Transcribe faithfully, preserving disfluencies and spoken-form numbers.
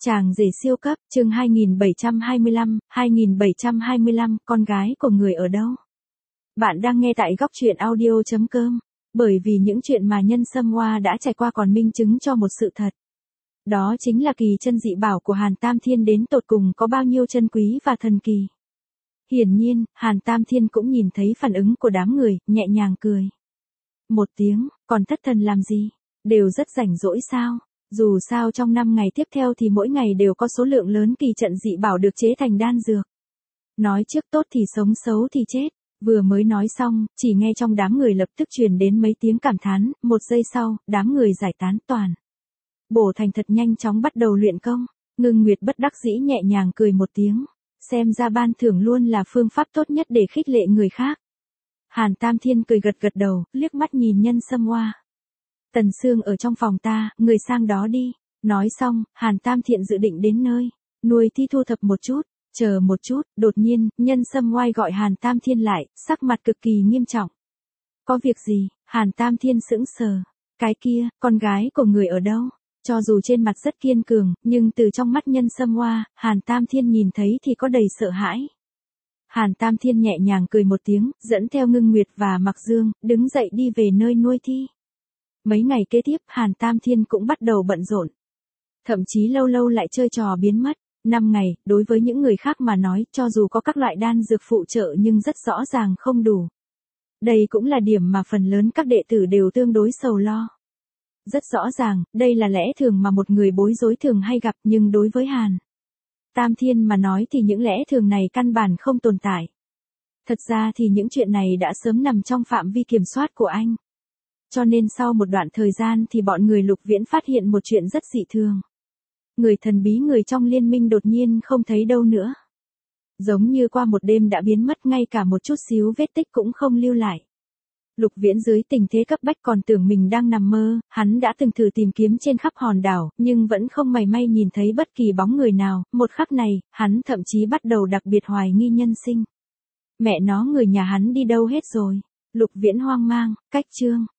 Chàng rể siêu cấp, chương hai nghìn bảy trăm hai mươi lăm, hai nghìn bảy trăm hai mươi lăm, con gái của người ở đâu? Bạn đang nghe tại góc truyện audio chấm com, bởi vì những chuyện mà Nhân Sâm Hoa đã trải qua còn minh chứng cho một sự thật. Đó chính là kỳ chân dị bảo của Hàn Tam Thiên đến tột cùng có bao nhiêu chân quý và thần kỳ. Hiển nhiên, Hàn Tam Thiên cũng nhìn thấy phản ứng của đám người, nhẹ nhàng cười. Một tiếng, còn thất thần làm gì? Đều rất rảnh rỗi sao? Dù sao trong năm ngày tiếp theo thì mỗi ngày đều có số lượng lớn kỳ trận dị bảo được chế thành đan dược. Nói trước tốt thì sống, xấu thì chết. Vừa mới nói xong, chỉ nghe trong đám người lập tức truyền đến mấy tiếng cảm thán, một giây sau, đám người giải tán toàn. Bổ Thành thật nhanh chóng bắt đầu luyện công, Ngưng Nguyệt bất đắc dĩ nhẹ nhàng cười một tiếng, xem ra ban thưởng luôn là phương pháp tốt nhất để khích lệ người khác. Hàn Tam Thiên cười gật gật đầu, liếc mắt nhìn Nhân Sâm Hoa. Tần Sương ở trong phòng ta, người sang đó đi. Nói xong, Hàn Tam Thiện dự định đến nơi nuôi thi thu thập một chút, chờ một chút, đột nhiên, Nhân Sâm Hoa gọi Hàn Tam Thiên lại, sắc mặt cực kỳ nghiêm trọng. Có việc gì? Hàn Tam Thiên sững sờ. Cái kia, con gái của người ở đâu? Cho dù trên mặt rất kiên cường, nhưng từ trong mắt Nhân Sâm Hoa, Hàn Tam Thiên nhìn thấy thì có đầy sợ hãi. Hàn Tam Thiên nhẹ nhàng cười một tiếng, dẫn theo Ngưng Nguyệt và Mặc Dương, đứng dậy đi về nơi nuôi thi. Mấy ngày kế tiếp, Hàn Tam Thiên cũng bắt đầu bận rộn. Thậm chí lâu lâu lại chơi trò biến mất. Năm ngày, đối với những người khác mà nói, cho dù có các loại đan dược phụ trợ nhưng rất rõ ràng không đủ. Đây cũng là điểm mà phần lớn các đệ tử đều tương đối sầu lo. Rất rõ ràng, đây là lẽ thường mà một người bối rối thường hay gặp, nhưng đối với Hàn Tam Thiên mà nói thì những lẽ thường này căn bản không tồn tại. Thật ra thì những chuyện này đã sớm nằm trong phạm vi kiểm soát của anh. Cho nên sau một đoạn thời gian thì bọn người Lục Viễn phát hiện một chuyện rất dị thường. Người thần bí người trong liên minh đột nhiên không thấy đâu nữa. Giống như qua một đêm đã biến mất, ngay cả một chút xíu vết tích cũng không lưu lại. Lục Viễn dưới tình thế cấp bách còn tưởng mình đang nằm mơ, hắn đã từng thử tìm kiếm trên khắp hòn đảo, nhưng vẫn không mảy may nhìn thấy bất kỳ bóng người nào. Một khắc này, hắn thậm chí bắt đầu đặc biệt hoài nghi nhân sinh. Mẹ nó, người nhà hắn đi đâu hết rồi? Lục Viễn hoang mang, cách chương.